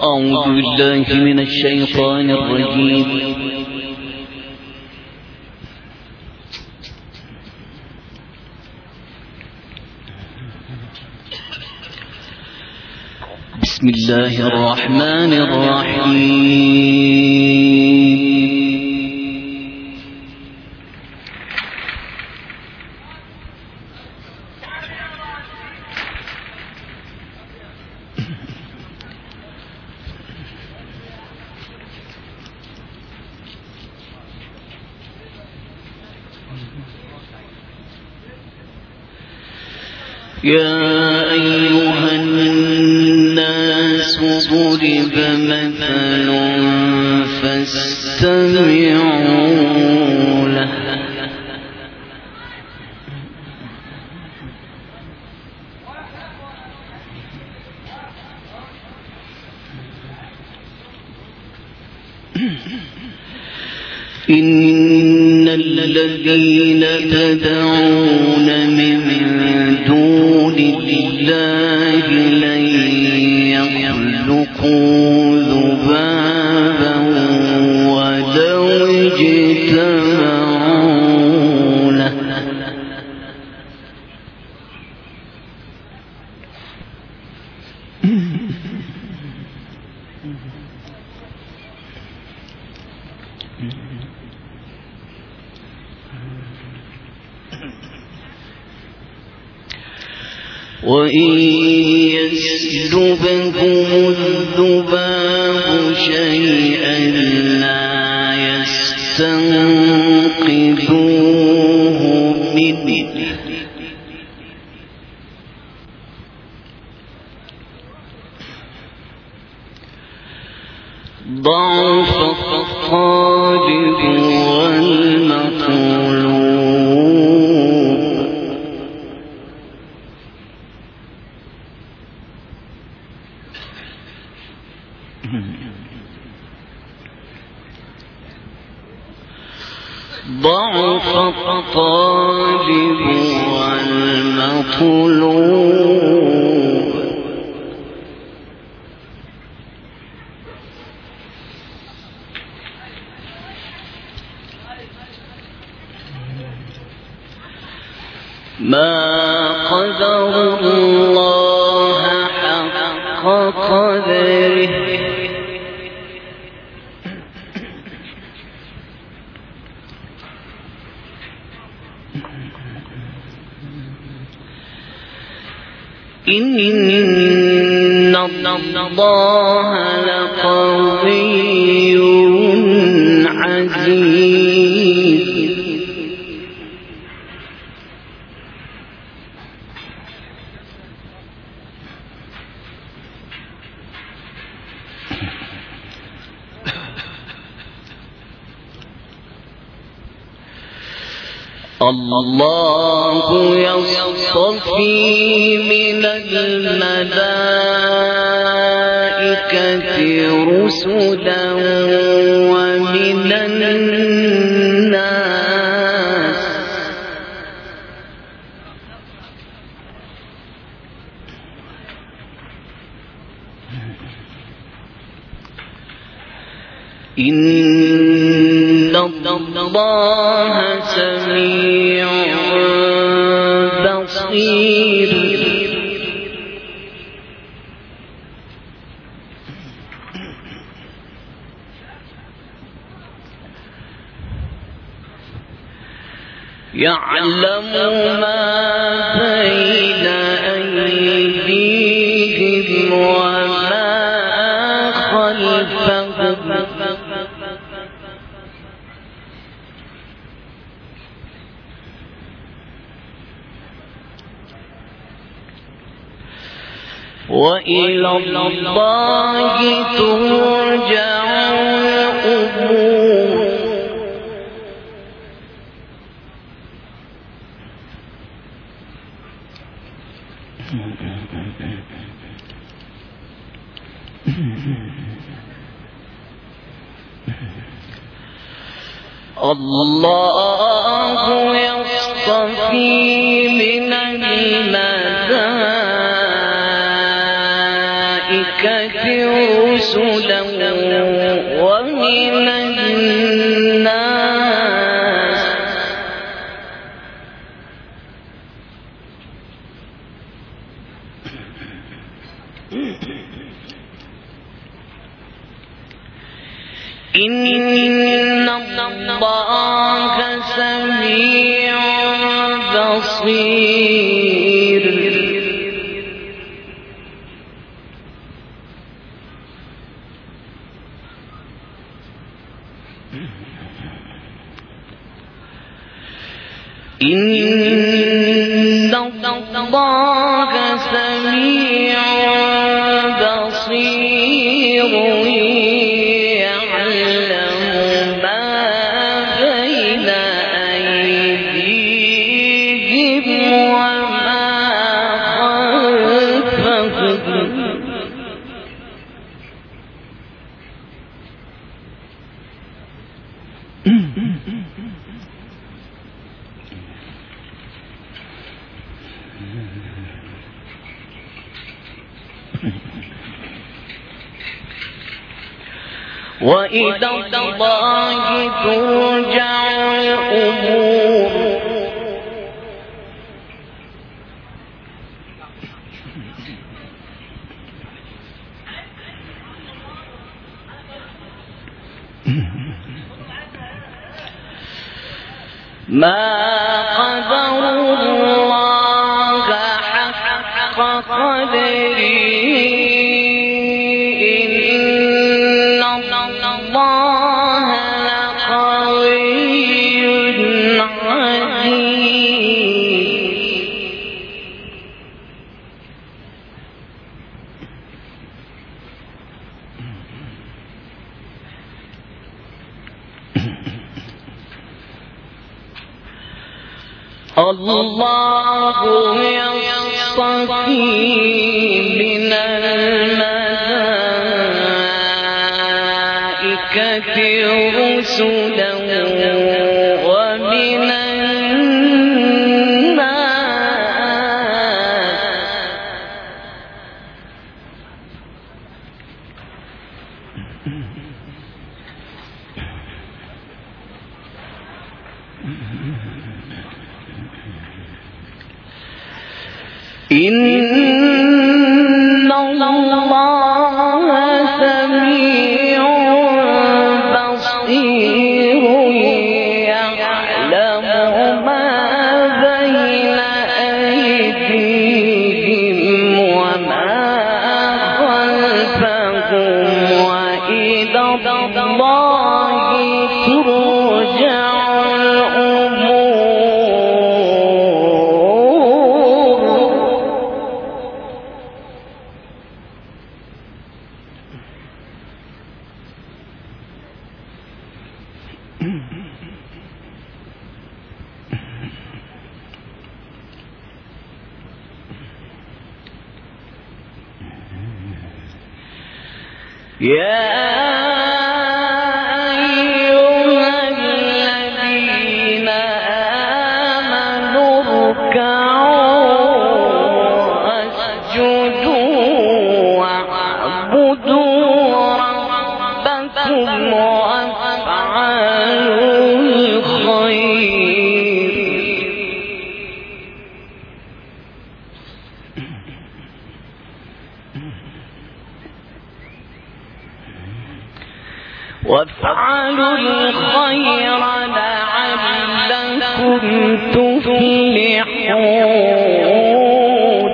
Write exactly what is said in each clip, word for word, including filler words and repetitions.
أعوذ بالله من الشيطان الرجيم. بسم الله الرحمن الرحيم. يا أيها الناس ضرب مثل فاستمعوا له إن الذين تدعون من دون الله لن يخلقوا ذبابا ولو اجتمعوا له وإن يسلبهم الذباب شيئا لا يستنقذوه منه ضعف الطالب والمطلوب ضعف الطالب والمطلوب ما قدر الله حق قدره إن الله لقوي عزيز الله يصطفي من الملائكة رسلا ومن الناس إن الله سميع بصير يعلم ما بين أيديهم وما خلفهم وإلى الله ترجع الأمور الله يصطفي من الملائكة رسلا رسلا ومن الناس إن الله سميع بصير إن الله سميع بصير يعلم ما بين أيديهم وما خلفهم وإلى الله ترجع الأمور ما قدر الله حق قدره الله يصطفي من الملائكة رسلا ومن إن الله سميع بصير يعلم ما بين أيديهم وما خلفهم وإلى الله ترجع يا أيها الذين آمنوا اركعوا واسجدوا واعبدوا ربكم وافعلوا الخير وافعلوا الخير لعلكم تفلحون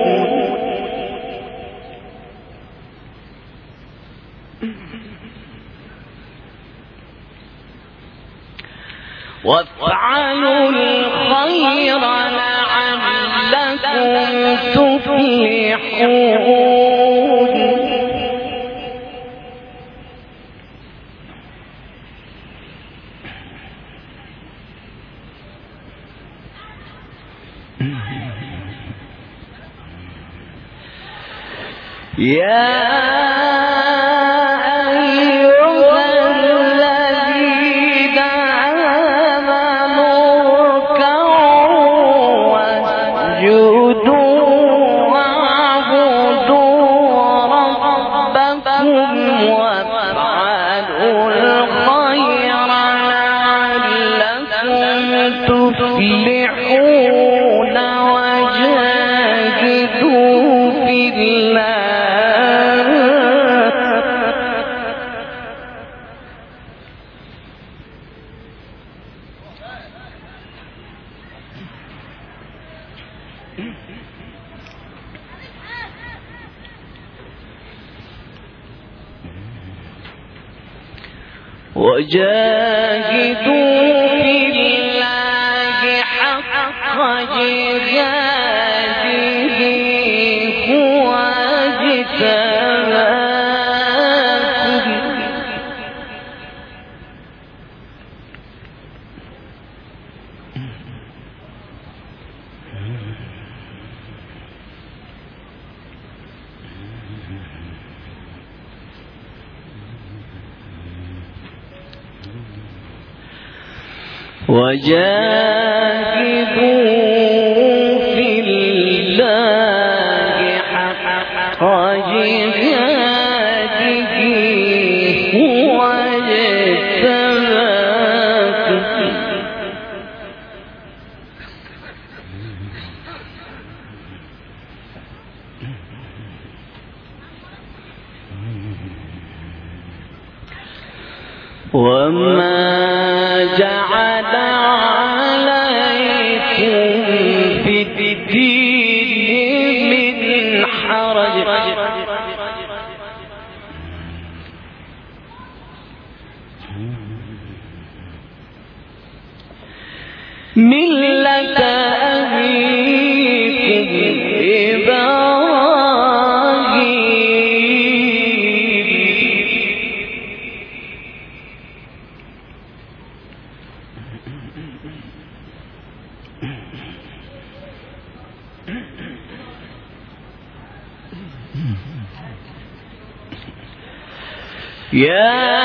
وافعلوا الخير لعلكم تفلحون يا أيها الذين آمنوا اركعوا واسجدوا واعبدوا ربكم وجاهدوا في الله حق جهاده هو اجتباكم وجاهدوا في الله حق جهاده هو اجتباكم وما جعل عليكم في الدين من حرج ملة أبيكم يا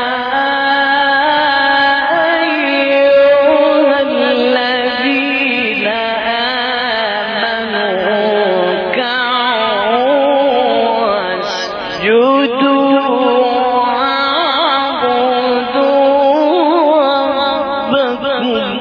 أيها الذين آمنوا اركعوا واسجدوا واعبدوا ربكم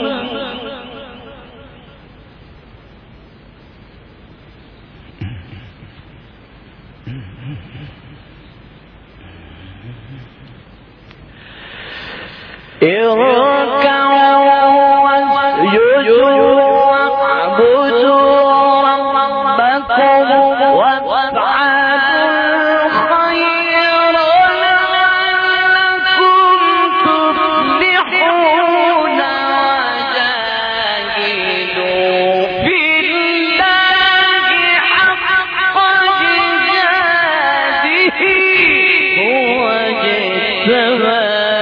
اركعوا واسجدوا واعبدوا ربكم وافعلوا الخير لعلكم تفلحون وجاهدوا في الله حق جهاده هو اجتباكم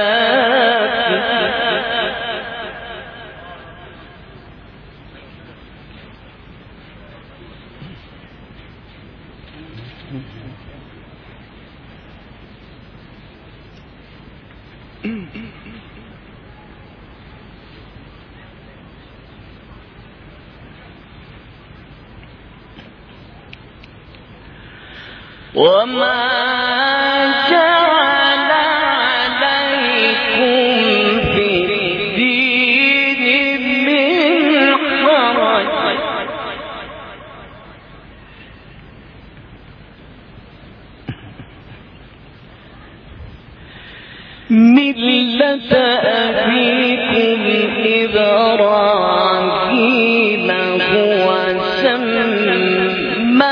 وما جعل عليكم في الدين من حرج ملة أبيكم إبراهيم هو سماكم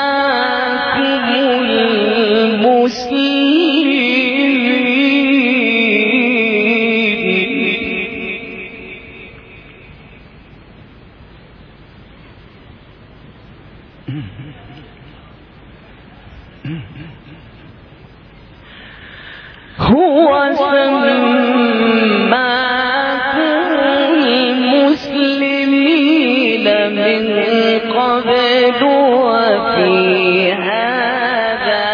هو سماكم المسلمين من قبل وفي هذا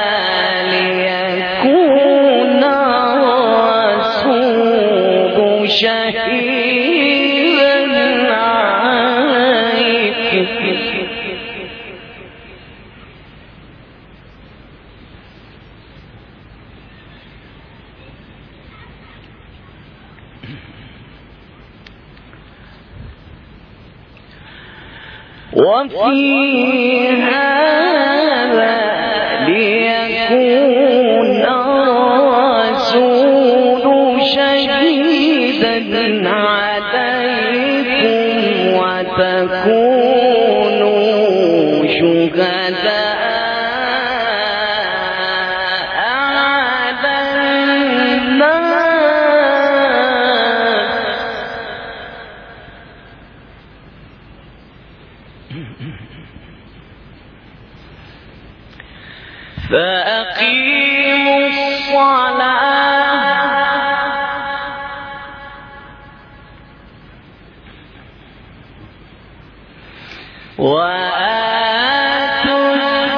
ليكون الرسول شهيدا عليكم وفي هذا ليكون الرسول شهيدا عليكم وتكونوا فأقيموا الصلاة وآتوا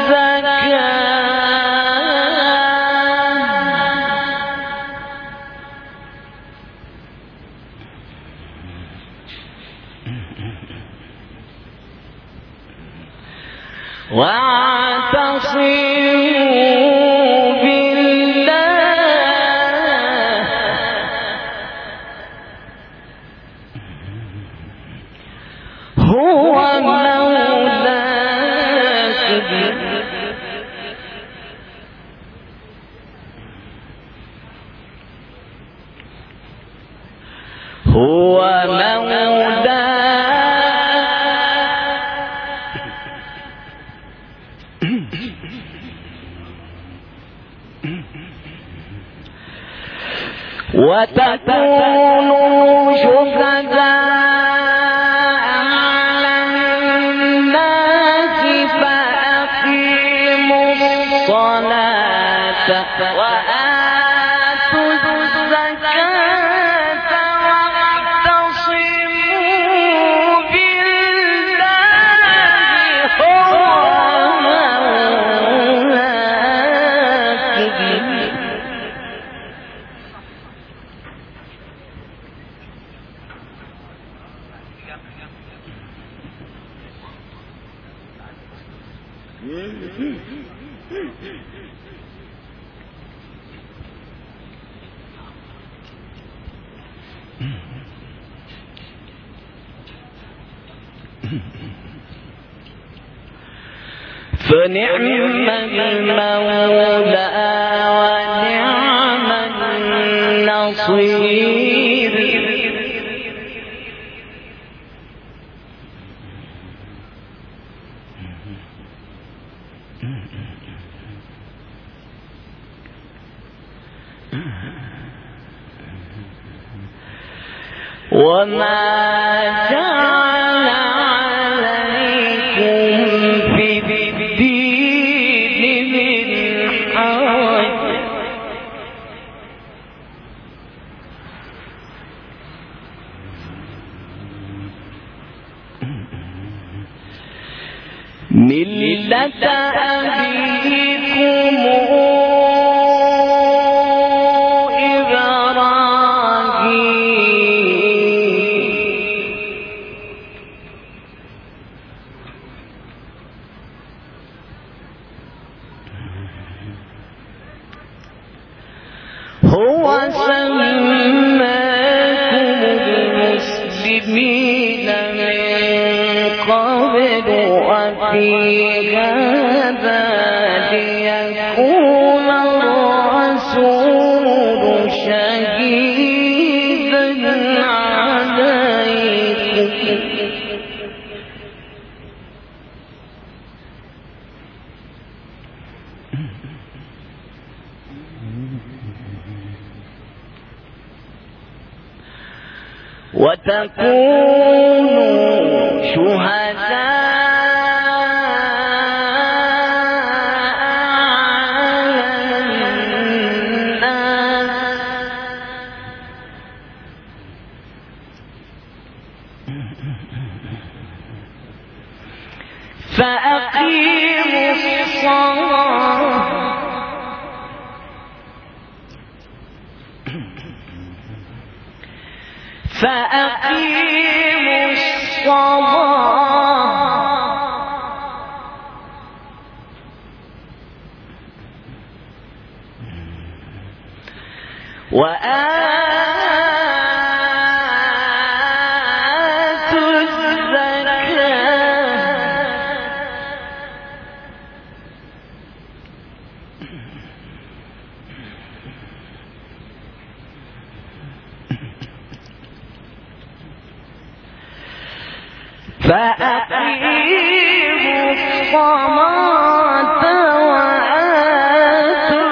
الزكاة واعتصموا بالله هو مولاكم هو مولاكم وتكونوا شهداء على الناس فأقيموا الصلاة وآتوا الزكاة واعتصموا بالله هو مولاكم فنعم المولى ونعم النصير وما جعل عليكم في الدين من حرج ملة أبيكم هو سماكم المسلمين من قبل وفي هذا ليكون الرسول شهيدا عليكم وتكونوا شهداء على الناس فأقيموا الصلاة فأقيموا الصلاة وآتوا الزكاة فأقيموا الصلاة وآتوا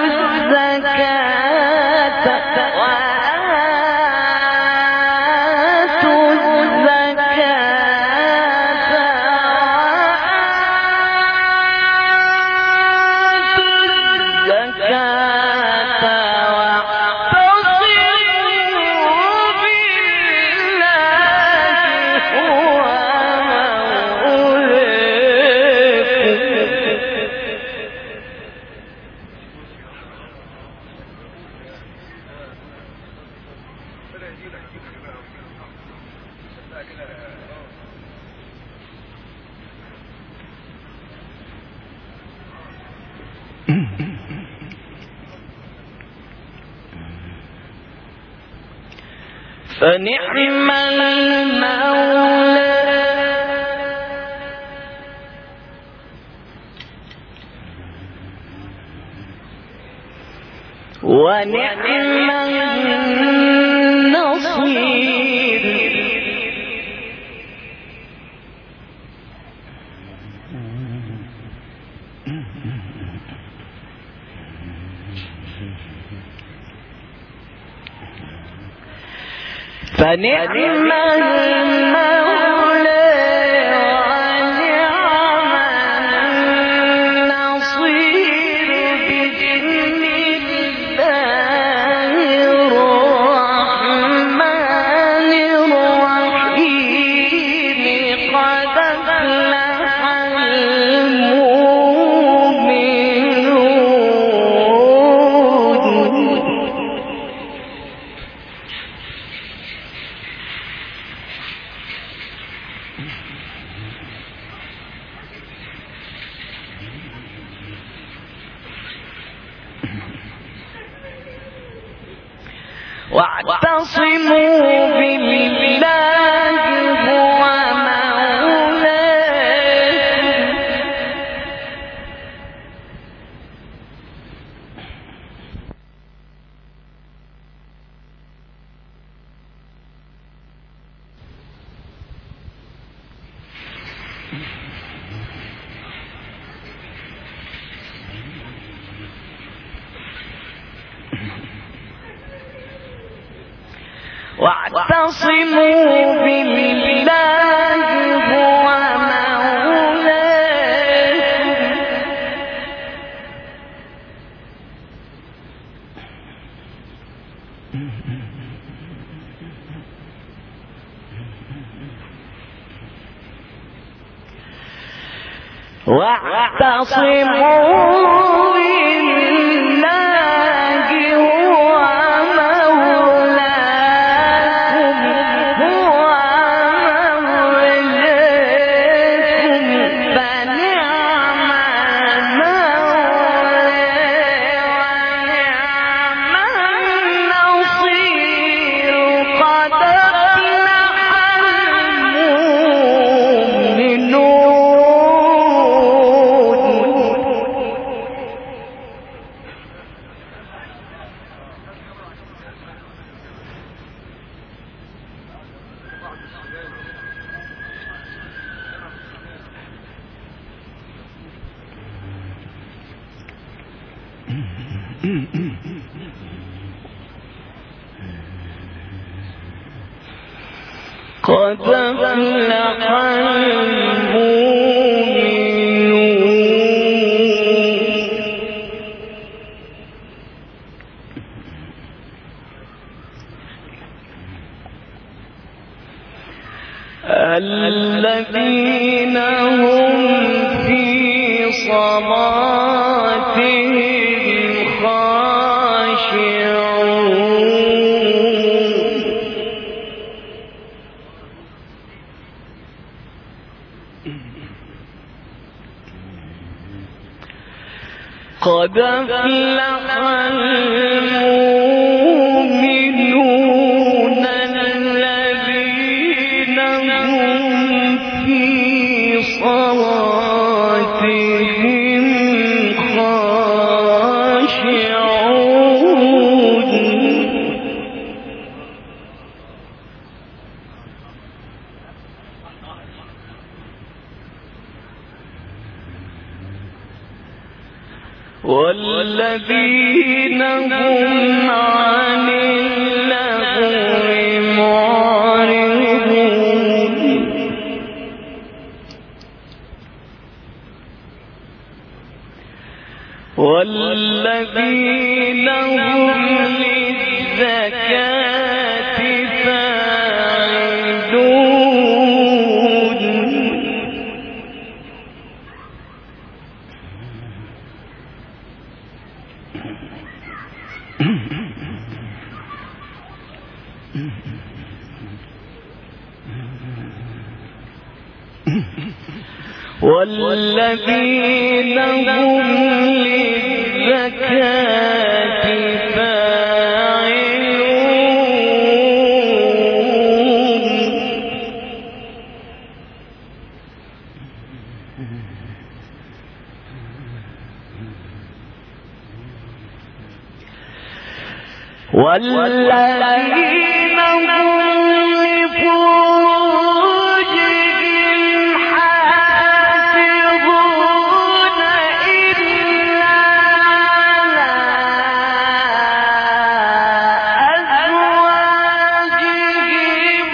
الزكاة وآتوا الزكاة وآتوا فنعم المولى ونعم النصير. فنعم المولى ونعم النصير بإذن الله الرحمن الرحيم. قد أفلح المؤمنون. واعتصموا بالله هو مولاكم. واعتصموا بالله هو مولاكم. واعتصموا قد أفلح الذين هم في صلاتهم قد أفلح المؤمنون الذين هم في صلاتهم خاشعون. والذين هم عن اللغو معرضون. والذين هم للزكاة فاعلون. والذين هم للزكاة فاعلون والذين هم لفروجهم حافظون إلا على أزواجهم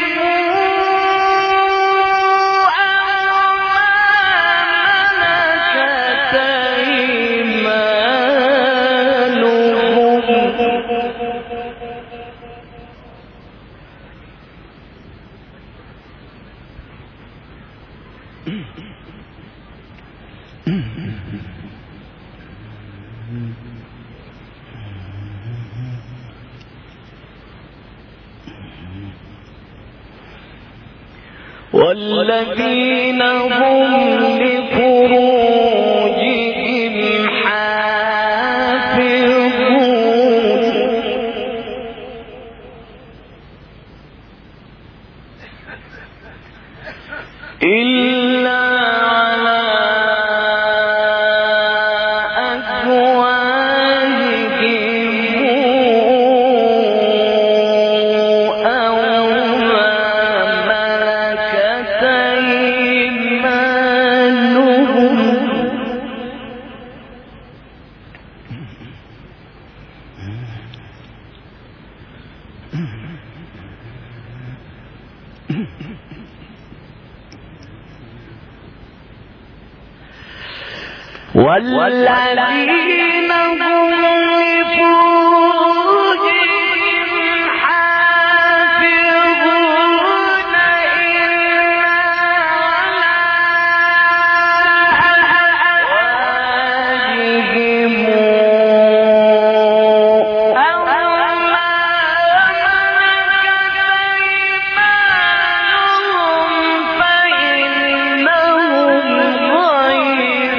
والذين هم لفروجهم حافظون إلا على والذين هم لفروجهم حافظون إلا على أزواجهم أو ما ملكت أيمانهم فإنهم غير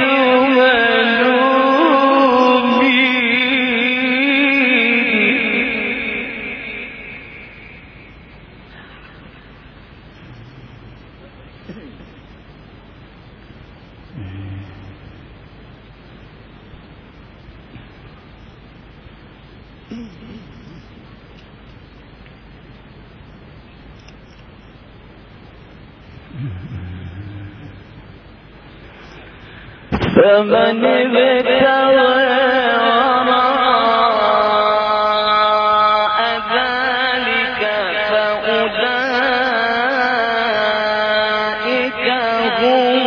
فمن ابتغى وراء ذلك فأولئك هم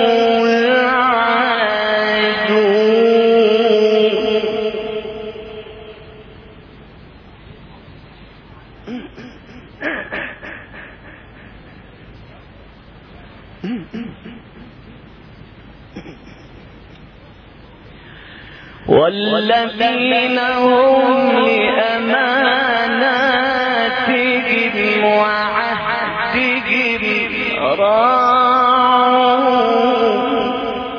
والذين هم لأماناتهم وعهدهم راعون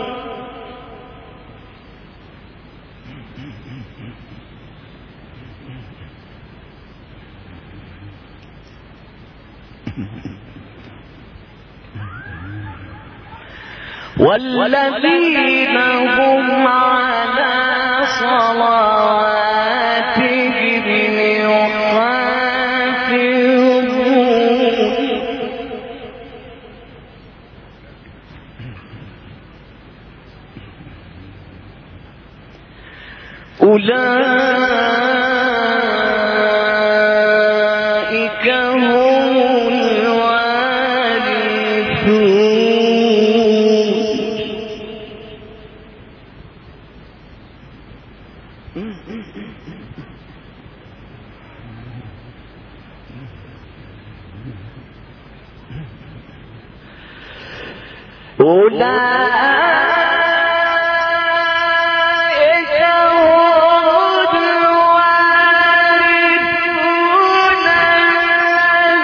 والذين هم على صلواتهم يحافظون أولئك هم الوارثون أولئك هم الوارثون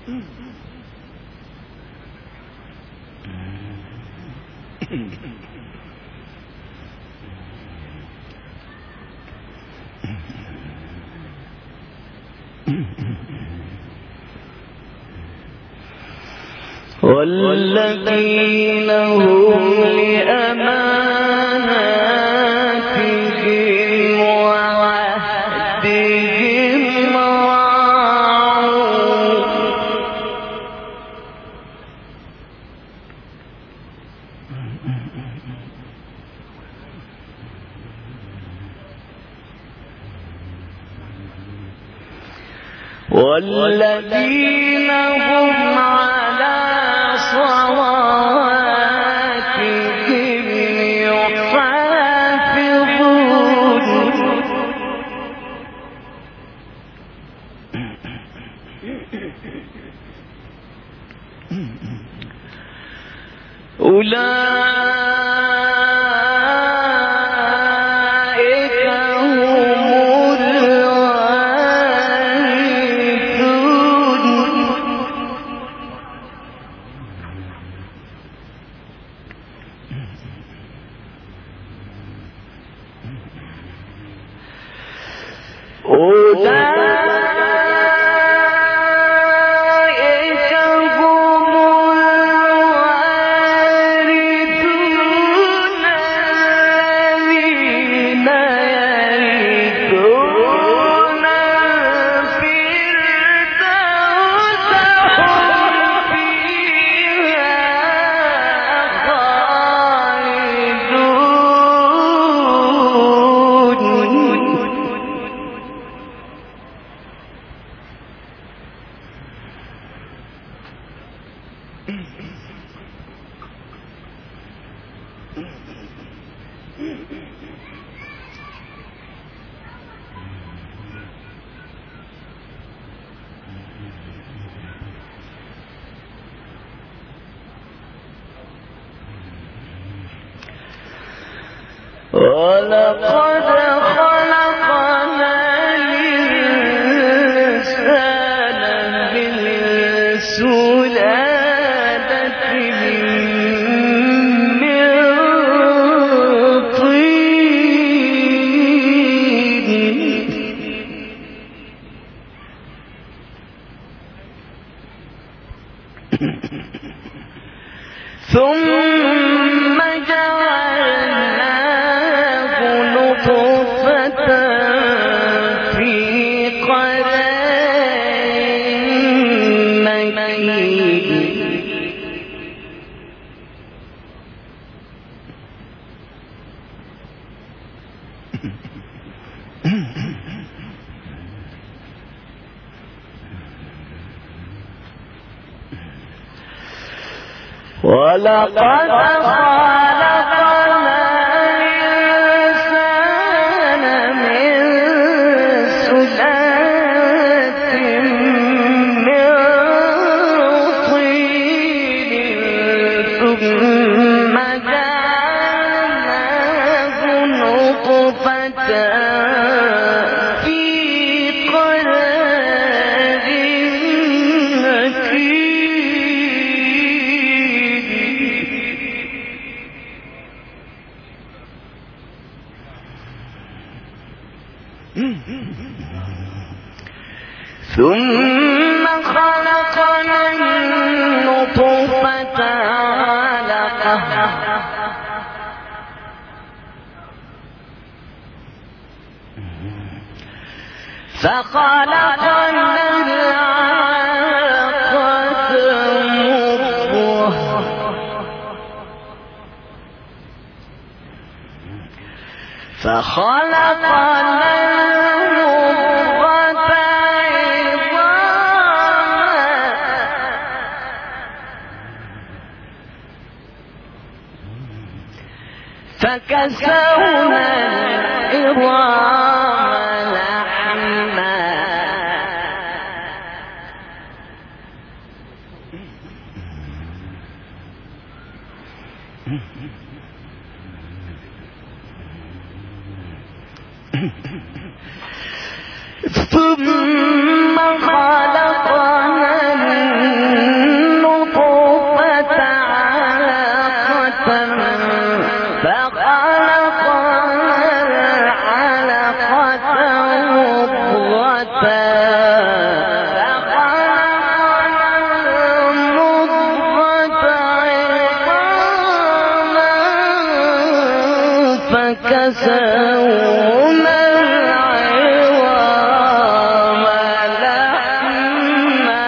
والذين هم لأماناتهم وعهدهم راعون والذين هم على صلواتهم يحافظون أولئك هم ولقد خلقنا الإنسان من سلالة من طين ثم جعلناه نطفة في قرار مكين ولقد خلقنا الإنسان من سلالة من طين ثم جعلناه نطفة في قرار مكين ثم خلقنا النطفة علقة فخلقنا العلقة مضغة فخلقنا فكسونا العظام لحما ثم خلقنا فكسونا العظام لحما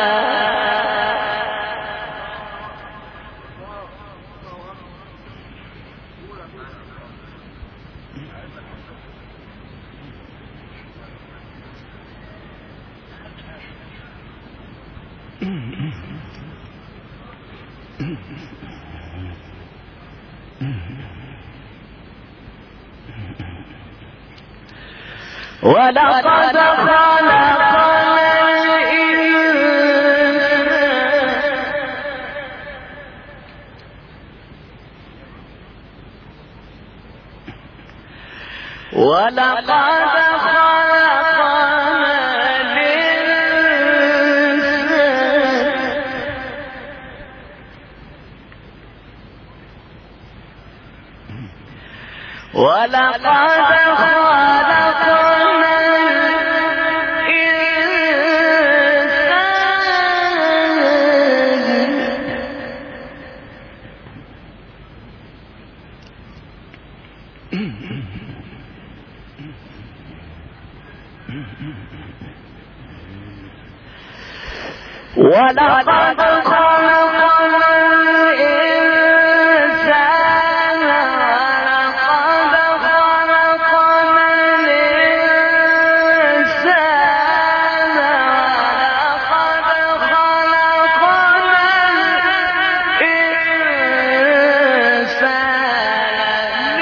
ولقد خلقنا الإنسان ولقد خلقنا الإنسان ولقد خلقنا ولقد خلقنا الإنسان ولقد خلقنا الإنسان ولقد خلقنا الإنسان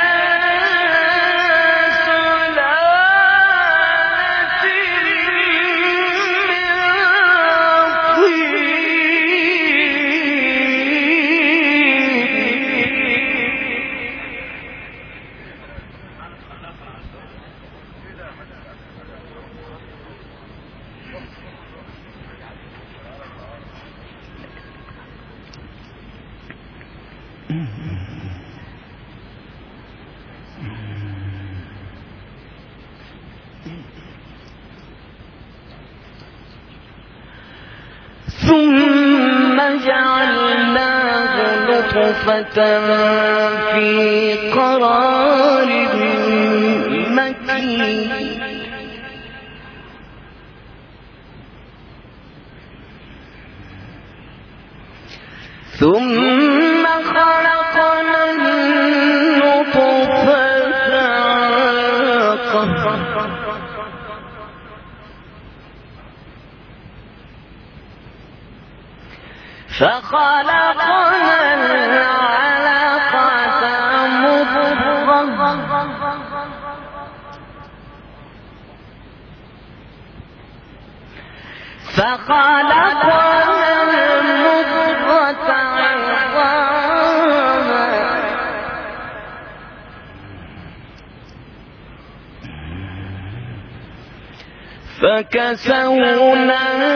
ثم جعلناه نطفة في قرار مكين ثم خلقنا النطفة علقة فخلقنا العلقة مضغة فخلقنا المضغة عظاما فكسونا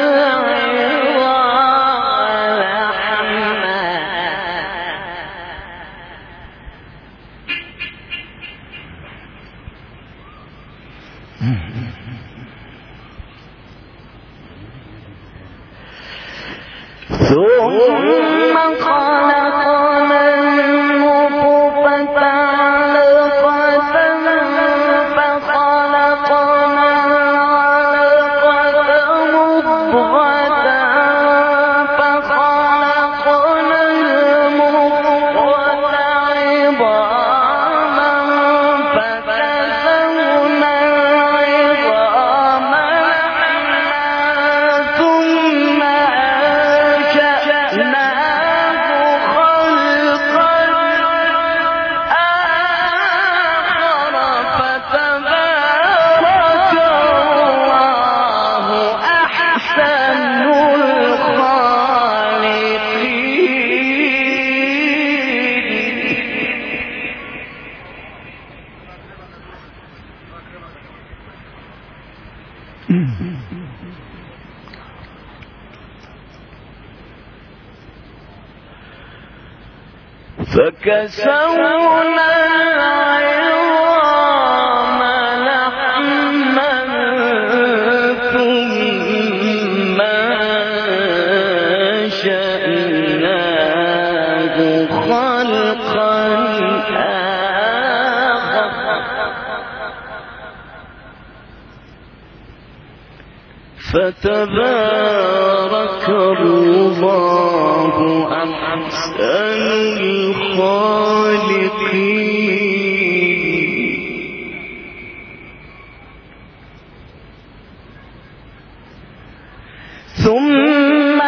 ثم خلقنا النطفة علقة فخلقنا العلقة مضغة فخلقنا المضغة عظاما فكسونا العظام لحما ثم فكسونا العظام لحما فتبارك الله أحسن الخالقين. ثم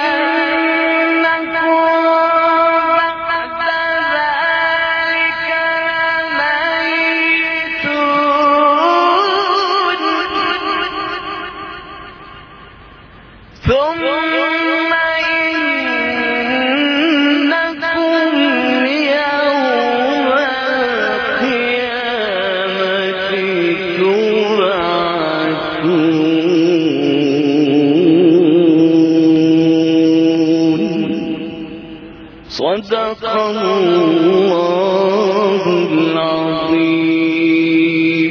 إنكم بعد ذلك لميتون. ثم إنكم يوم القيامة تبعثون. صدق الله العظيم.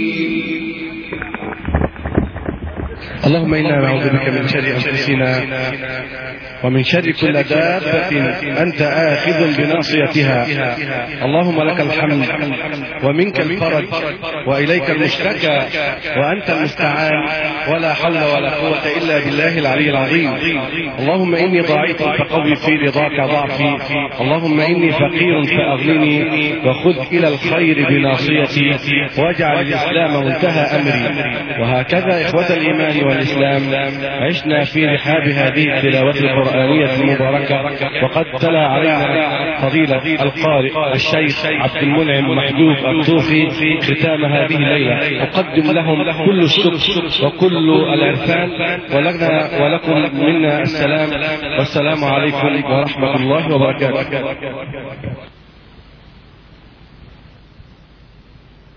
اللهم إنا نعوذ بك من شر أنفسنا ومن شر كل دابة أنت آخذ بناصيتها. اللهم لك الحمد ومنك الفرج وإليك المشتكى وأنت المستعان ولا حول ولا قوة إلا بالله العلي العظيم. اللهم إني ضعيف فقوي في رضاك ضعفي. اللهم إني فقير فأغنني وخذ إلى الخير بناصيتي واجعل الإسلام منتهى أمري. وهكذا إخوة الإيمان والإسلام عشنا في رحاب هذه التلاوة القرآنية المباركة، وقد تلا علينا فضيلة القارئ الشيخ عبد المنعم محجوب الطوفي ختام هذه الليلة. أقدم لهم كل الشكر وكل العرفان، ولنا ولكم منا السلام، والسلام عليكم ورحمة الله وبركاته.